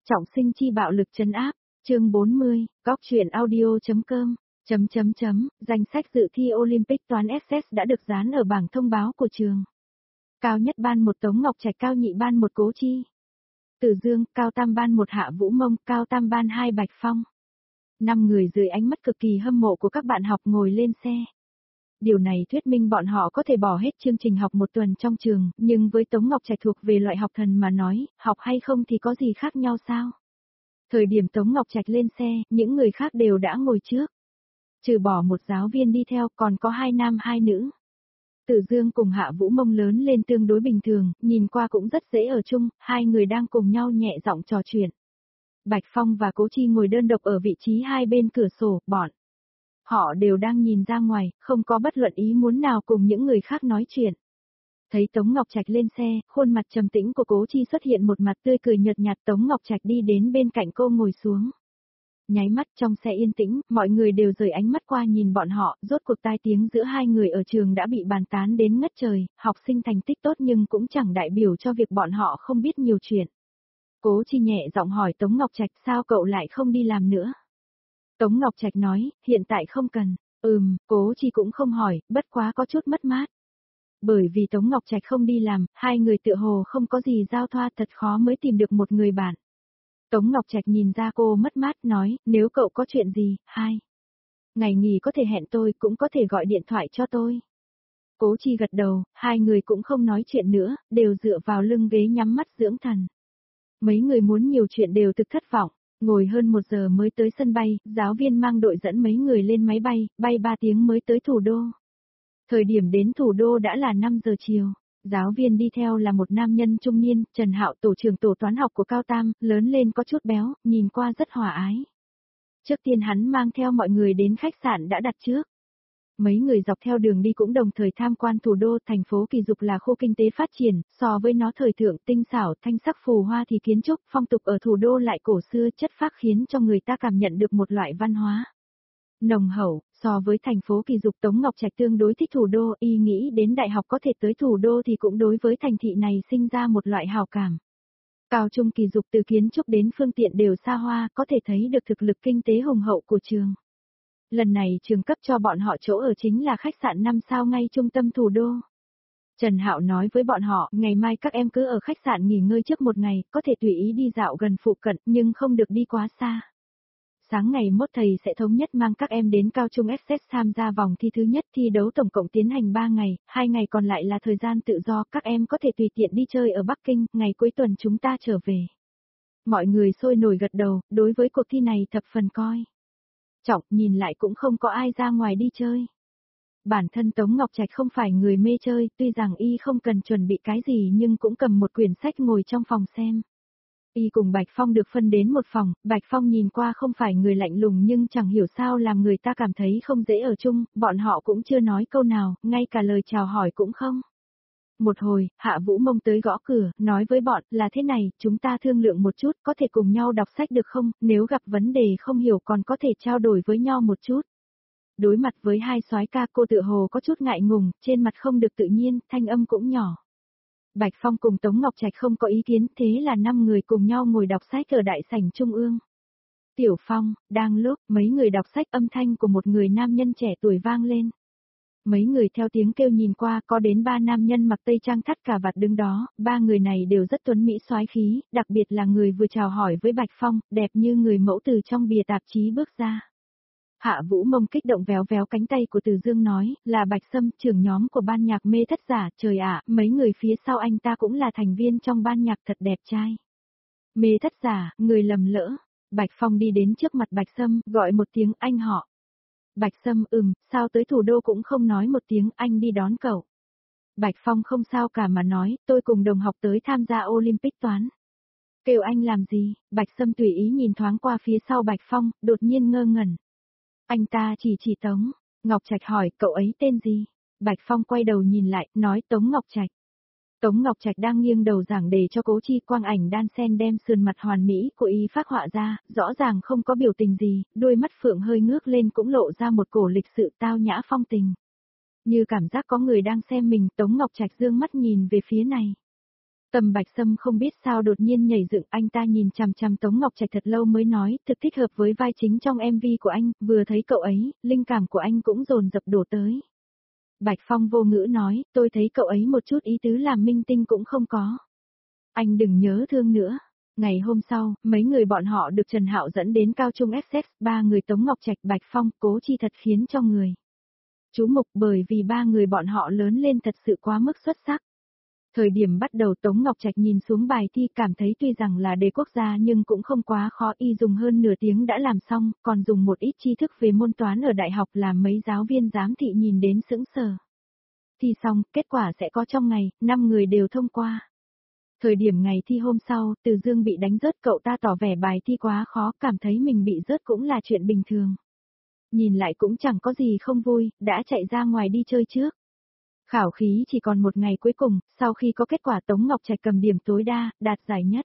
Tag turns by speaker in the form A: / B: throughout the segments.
A: Trọng sinh chi bạo lực trấn áp, chương 40, góc truyện audio.com, danh sách dự thi Olympic toán SS đã được dán ở bảng thông báo của trường. Cao nhất ban 1 Tống Ngọc Trạch, cao nhị ban 1 Cố Chi, Tử Dương, cao tam ban 1 Hạ Vũ Mông, cao tam ban 2 Bạch Phong. 5 người dưới ánh mắt cực kỳ hâm mộ của các bạn học ngồi lên xe. Điều này thuyết minh bọn họ có thể bỏ hết chương trình học 1 tuần trong trường, nhưng với Tống Ngọc Trạch thuộc về loại học thần mà nói, học hay không thì có gì khác nhau sao? Thời điểm Tống Ngọc Trạch lên xe, những người khác đều đã ngồi trước. Trừ bỏ một giáo viên đi theo, còn có 2 nam 2 nữ. Tử Dương cùng Hạ Vũ Mông lớn lên tương đối bình thường, nhìn qua cũng rất dễ ở chung, 2 người đang cùng nhau nhẹ giọng trò chuyện. Bạch Phong và Cố Chi ngồi đơn độc ở vị trí hai bên cửa sổ, bọn họ đều đang nhìn ra ngoài, không có bất luận ý muốn nào cùng những người khác nói chuyện. Thấy Tống Ngọc Trạch lên xe, khuôn mặt trầm tĩnh của Cố Chi xuất hiện một mặt tươi cười nhợt nhạt. Tống Ngọc Trạch đi đến bên cạnh cô ngồi xuống. Nháy mắt trong xe yên tĩnh, mọi người đều rời ánh mắt qua nhìn bọn họ, rốt cuộc tai tiếng giữa hai người ở trường đã bị bàn tán đến ngất trời, học sinh thành tích tốt nhưng cũng chẳng đại biểu cho việc bọn họ không biết nhiều chuyện. Cố Chi nhẹ giọng hỏi Tống Ngọc Trạch, sao cậu lại không đi làm nữa? Tống Ngọc Trạch nói, hiện tại không cần. Cố Chi cũng không hỏi, bất quá có chút mất mát. Bởi vì Tống Ngọc Trạch không đi làm, hai người tựa hồ không có gì giao thoa, thật khó mới tìm được một người bạn. Tống Ngọc Trạch nhìn ra cô mất mát, nói, nếu cậu có chuyện gì, ngày nghỉ có thể hẹn tôi, cũng có thể gọi điện thoại cho tôi. Cố Chi gật đầu, hai người cũng không nói chuyện nữa, đều dựa vào lưng ghế nhắm mắt dưỡng thần. Mấy người muốn nhiều chuyện đều thực thất vọng, ngồi hơn 1 giờ mới tới sân bay, giáo viên mang đội dẫn mấy người lên máy bay, bay 3 tiếng mới tới thủ đô. Thời điểm đến thủ đô đã là 5 giờ chiều. Giáo viên đi theo là một nam nhân trung niên, Trần Hạo, tổ trưởng tổ toán học của Cao Tam, lớn lên có chút béo, nhìn qua rất hòa ái. Trước tiên hắn mang theo mọi người đến khách sạn đã đặt trước. Mấy người dọc theo đường đi cũng đồng thời tham quan thủ đô. Thành phố Kỳ Dục là khu kinh tế phát triển, so với nó thời thượng tinh xảo thanh sắc phù hoa thì kiến trúc phong tục ở thủ đô lại cổ xưa chất phác, khiến cho người ta cảm nhận được một loại văn hóa nồng hậu. So với thành phố Kỳ Dục, Tống Ngọc Trạch tương đối thích thủ đô, y nghĩ đến đại học có thể tới thủ đô thì cũng đối với thành thị này sinh ra một loại hào cảm. Cao trung Kỳ Dục từ kiến trúc đến phương tiện đều xa hoa, có thể thấy được thực lực kinh tế hùng hậu của trường. Lần này trường cấp cho bọn họ chỗ ở chính là khách sạn 5 sao ngay trung tâm thủ đô. Trần Hạo nói với bọn họ, ngày mai các em cứ ở khách sạn nghỉ ngơi trước 1 ngày, có thể tùy ý đi dạo gần phụ cận, nhưng không được đi quá xa. Sáng ngày mốt thầy sẽ thống nhất mang các em đến cao trung SS tham gia vòng thi thứ nhất, thi đấu tổng cộng tiến hành 3 ngày, 2 ngày còn lại là thời gian tự do, các em có thể tùy tiện đi chơi ở Bắc Kinh, ngày cuối tuần chúng ta trở về. Mọi người sôi nổi gật đầu, đối với cuộc thi này thập phần coi trọng, nhìn lại cũng không có ai ra ngoài đi chơi. Bản thân Tống Ngọc Trạch không phải người mê chơi, tuy rằng y không cần chuẩn bị cái gì nhưng cũng cầm một quyển sách ngồi trong phòng xem. Y cùng Bạch Phong được phân đến một phòng, Bạch Phong nhìn qua không phải người lạnh lùng nhưng chẳng hiểu sao làm người ta cảm thấy không dễ ở chung, bọn họ cũng chưa nói câu nào, ngay cả lời chào hỏi cũng không. Một hồi, Hạ Vũ Mông tới gõ cửa, nói với bọn, là thế này, chúng ta thương lượng một chút, có thể cùng nhau đọc sách được không, nếu gặp vấn đề không hiểu còn có thể trao đổi với nhau một chút. Đối mặt với hai soái ca, cô tựa hồ có chút ngại ngùng, trên mặt không được tự nhiên, thanh âm cũng nhỏ. Bạch Phong cùng Tống Ngọc Trạch không có ý kiến, thế là 5 người cùng nhau ngồi đọc sách ở đại sảnh trung ương. Tiểu Phong, đang lúc mấy người đọc sách, âm thanh của một người nam nhân trẻ tuổi vang lên. Mấy người theo tiếng kêu nhìn qua, có đến 3 nam nhân mặc tây trang thắt cà vạt đứng đó, 3 người này đều rất tuấn mỹ soái khí, đặc biệt là người vừa chào hỏi với Bạch Phong, đẹp như người mẫu từ trong bìa tạp chí bước ra. Hạ Vũ Mông kích động véo véo cánh tay của Từ Dương nói, là Bạch Sâm, trưởng nhóm của ban nhạc Mê Thất Giả, trời ạ, mấy người phía sau anh ta cũng là thành viên trong ban nhạc, thật đẹp trai. Mê Thất Giả, người lầm lỡ. Bạch Phong đi đến trước mặt Bạch Sâm, gọi một tiếng anh họ. Bạch Sâm, sao tới thủ đô cũng không nói một tiếng, anh đi đón cậu. Bạch Phong không sao cả mà nói, tôi cùng đồng học tới tham gia Olympic toán. Kêu anh làm gì? Bạch Sâm tùy ý nhìn thoáng qua phía sau Bạch Phong, đột nhiên ngơ ngẩn. Anh ta chỉ Tống Ngọc Trạch hỏi, cậu ấy tên gì? Bạch Phong quay đầu nhìn lại, nói Tống Ngọc Trạch. Tống Ngọc Trạch đang nghiêng đầu giảng đề cho Cố Chi, quang ảnh đan sen đem sườn mặt hoàn mỹ của y phác họa ra, rõ ràng không có biểu tình gì, đôi mắt phượng hơi ngước lên cũng lộ ra một cổ lịch sự tao nhã phong tình. Như cảm giác có người đang xem mình, Tống Ngọc Trạch dương mắt nhìn về phía này. Tầm Bạch Sâm không biết sao đột nhiên nhảy dựng, anh ta nhìn chằm chằm Tống Ngọc Trạch thật lâu mới nói, thực thích hợp với vai chính trong MV của anh, vừa thấy cậu ấy, linh cảm của anh cũng dồn dập đổ tới. Bạch Phong vô ngữ nói, tôi thấy cậu ấy một chút ý tứ làm minh tinh cũng không có. Anh đừng nhớ thương nữa. Ngày hôm sau, mấy người bọn họ được Trần Hạo dẫn đến cao trung SS, ba người Tống Ngọc Trạch, Bạch Phong, Cố Chi thật khiến cho người chú mục, bởi vì ba người bọn họ lớn lên thật sự quá mức xuất sắc. Thời điểm bắt đầu Tống Ngọc Trạch nhìn xuống bài thi cảm thấy tuy rằng là đề quốc gia nhưng cũng không quá khó, y dùng hơn nửa tiếng đã làm xong, còn dùng một ít tri thức về môn toán ở đại học làm mấy giáo viên giám thị nhìn đến sững sờ. Thi xong, kết quả sẽ có trong ngày, 5 người đều thông qua. Thời điểm ngày thi hôm sau, Từ Dương bị đánh rớt, cậu ta tỏ vẻ bài thi quá khó, cảm thấy mình bị rớt cũng là chuyện bình thường. Nhìn lại cũng chẳng có gì không vui, đã chạy ra ngoài đi chơi trước. Khảo khí chỉ còn một ngày cuối cùng, sau khi có kết quả Tống Ngọc Trạch cầm điểm tối đa, đạt giải nhất.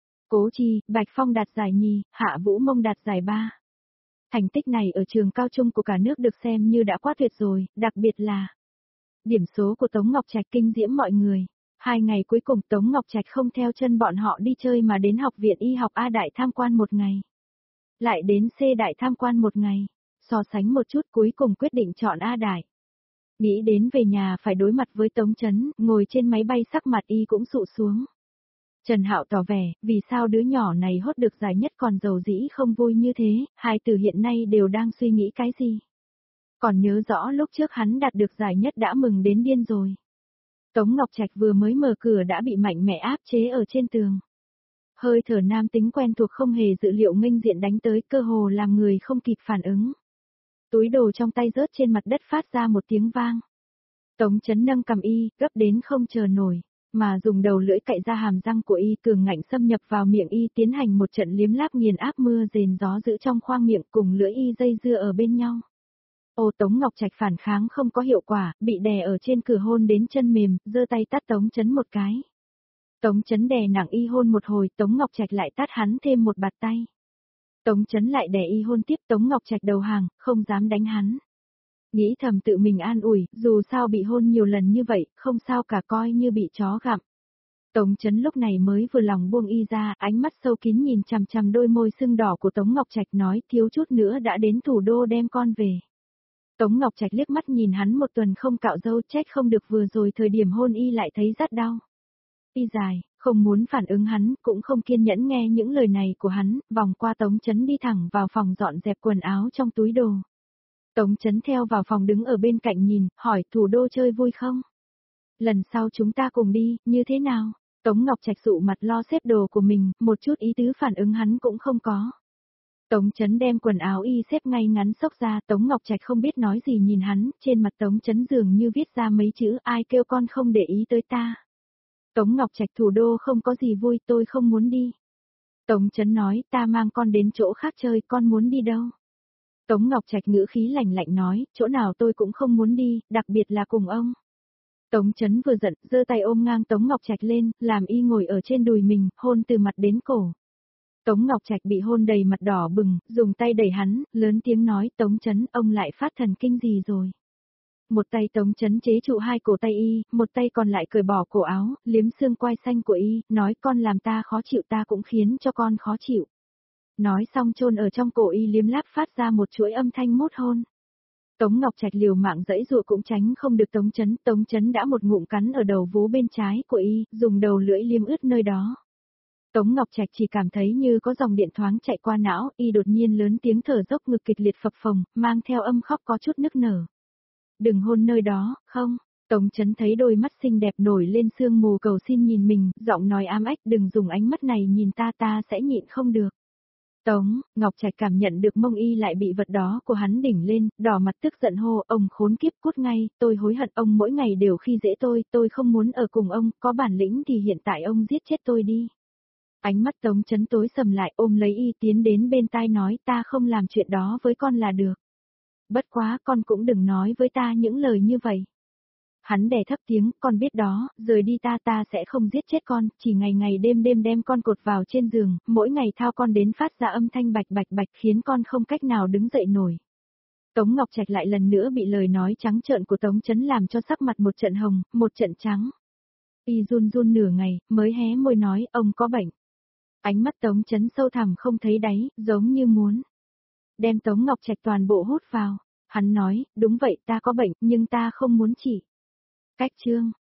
A: Cố Chi, Bạch Phong đạt giải nhì, Hạ Vũ Mông đạt giải ba. Thành tích này ở trường cao trung của cả nước được xem như đã quá tuyệt rồi, đặc biệt là điểm số của Tống Ngọc Trạch kinh diễm mọi người. 2 ngày cuối cùng Tống Ngọc Trạch không theo chân bọn họ đi chơi mà đến học viện y học A Đại tham quan một ngày. Lại đến C Đại tham quan một ngày. So sánh một chút cuối cùng quyết định chọn A Đại. Nghĩ đến về nhà phải đối mặt với Tống Chấn, ngồi trên máy bay sắc mặt y cũng sụ xuống. Trần Hạo tỏ vẻ, vì sao đứa nhỏ này hốt được giải nhất còn giàu dĩ không vui như thế, hai từ hiện nay đều đang suy nghĩ cái gì. Còn nhớ rõ lúc trước hắn đạt được giải nhất đã mừng đến điên rồi. Tống Ngọc Trạch vừa mới mở cửa đã bị mạnh mẽ áp chế ở trên tường. Hơi thở nam tính quen thuộc không hề dự liệu nghênh diện đánh tới, cơ hồ làm người không kịp phản ứng. Túi đồ trong tay rớt trên mặt đất phát ra một tiếng vang. Tống Chấn nâng cầm y, gấp đến không chờ nổi, mà dùng đầu lưỡi cạy ra hàm răng của y cường ngạnh xâm nhập vào miệng y tiến hành một trận liếm láp nghiền áp mưa rền gió giữ trong khoang miệng cùng lưỡi y dây dưa ở bên nhau. Ô Tống Ngọc Trạch phản kháng không có hiệu quả, bị đè ở trên cửa hôn đến chân mềm, giơ tay tát Tống Chấn một cái. Tống Chấn đè nặng y hôn một hồi, Tống Ngọc Trạch lại tát hắn thêm một bạt tay. Tống Chấn lại đè y hôn tiếp, Tống Ngọc Trạch đầu hàng, không dám đánh hắn. Nghĩ thầm tự mình an ủi, dù sao bị hôn nhiều lần như vậy, không sao cả, coi như bị chó gặm. Tống Chấn lúc này mới vừa lòng buông y ra, ánh mắt sâu kín nhìn chằm chằm đôi môi sưng đỏ của Tống Ngọc Trạch nói, thiếu chút nữa đã đến thủ đô đem con về. Tống Ngọc Trạch liếc mắt nhìn hắn một tuần không cạo râu, trách không được vừa rồi thời điểm hôn y lại thấy rất đau. Y dài, không muốn phản ứng hắn, cũng không kiên nhẫn nghe những lời này của hắn, vòng qua Tống Chấn đi thẳng vào phòng dọn dẹp quần áo trong túi đồ. Tống Chấn theo vào phòng đứng ở bên cạnh nhìn, hỏi thủ đô chơi vui không? Lần sau chúng ta cùng đi, như thế nào? Tống Ngọc Trạch sụ mặt lo xếp đồ của mình, một chút ý tứ phản ứng hắn cũng không có. Tống Chấn đem quần áo y xếp ngay ngắn xốc ra, Tống Ngọc Trạch không biết nói gì nhìn hắn, trên mặt Tống Chấn dường như viết ra mấy chữ, ai kêu con không để ý tới ta. Tống Ngọc Trạch, thủ đô không có gì vui, tôi không muốn đi. Tống Chấn nói, ta mang con đến chỗ khác chơi, con muốn đi đâu? Tống Ngọc Trạch ngữ khí lạnh lạnh nói, chỗ nào tôi cũng không muốn đi, đặc biệt là cùng ông. Tống Chấn vừa giận, giơ tay ôm ngang Tống Ngọc Trạch lên, làm y ngồi ở trên đùi mình, hôn từ mặt đến cổ. Tống Ngọc Trạch bị hôn đầy mặt đỏ bừng, dùng tay đẩy hắn, lớn tiếng nói, Tống Chấn, ông lại phát thần kinh gì rồi? Một tay Tống Chấn chế trụ hai cổ tay y, một tay còn lại cởi bỏ cổ áo, liếm xương quai xanh của y, nói con làm ta khó chịu, ta cũng khiến cho con khó chịu. Nói xong chôn ở trong cổ y liếm láp phát ra một chuỗi âm thanh mút hôn. Tống Ngọc Trạch liều mạng giãy giụa cũng tránh không được Tống Chấn đã một ngụm cắn ở đầu vú bên trái của y, dùng đầu lưỡi liếm ướt nơi đó. Tống Ngọc Trạch chỉ cảm thấy như có dòng điện thoáng chạy qua não, y đột nhiên lớn tiếng thở dốc, ngực kịch liệt phập phồng, mang theo âm khóc có chút nức nở. Đừng hôn nơi đó, không. Tống Chấn thấy đôi mắt xinh đẹp nổi lên sương mù cầu xin nhìn mình, giọng nói ám ách, đừng dùng ánh mắt này nhìn ta, ta sẽ nhịn không được. Tống Ngọc Trạch cảm nhận được mông y lại bị vật đó của hắn đỉnh lên, đỏ mặt tức giận hô, ông khốn kiếp, cút ngay, tôi hối hận, ông mỗi ngày đều khi dễ tôi không muốn ở cùng ông, có bản lĩnh thì hiện tại ông giết chết tôi đi. Ánh mắt Tống Chấn tối sầm lại, ôm lấy y tiến đến bên tai nói, ta không làm chuyện đó với con là được. Bất quá, con cũng đừng nói với ta những lời như vậy. Hắn đè thấp tiếng, con biết đó, rời đi ta sẽ không giết chết con, chỉ ngày ngày đêm đêm đem con cột vào trên giường, mỗi ngày thao con đến phát ra âm thanh bạch bạch bạch khiến con không cách nào đứng dậy nổi. Tống Ngọc Trạch lại lần nữa bị lời nói trắng trợn của Tống Chấn làm cho sắc mặt một trận hồng, một trận trắng. Y run run nửa ngày, mới hé môi nói, ông có bệnh. Ánh mắt Tống Chấn sâu thẳm không thấy đáy, giống như muốn đem Tống Ngọc Trạch toàn bộ hút vào. Hắn nói, đúng vậy ta có bệnh, nhưng ta không muốn trị. Cách chương.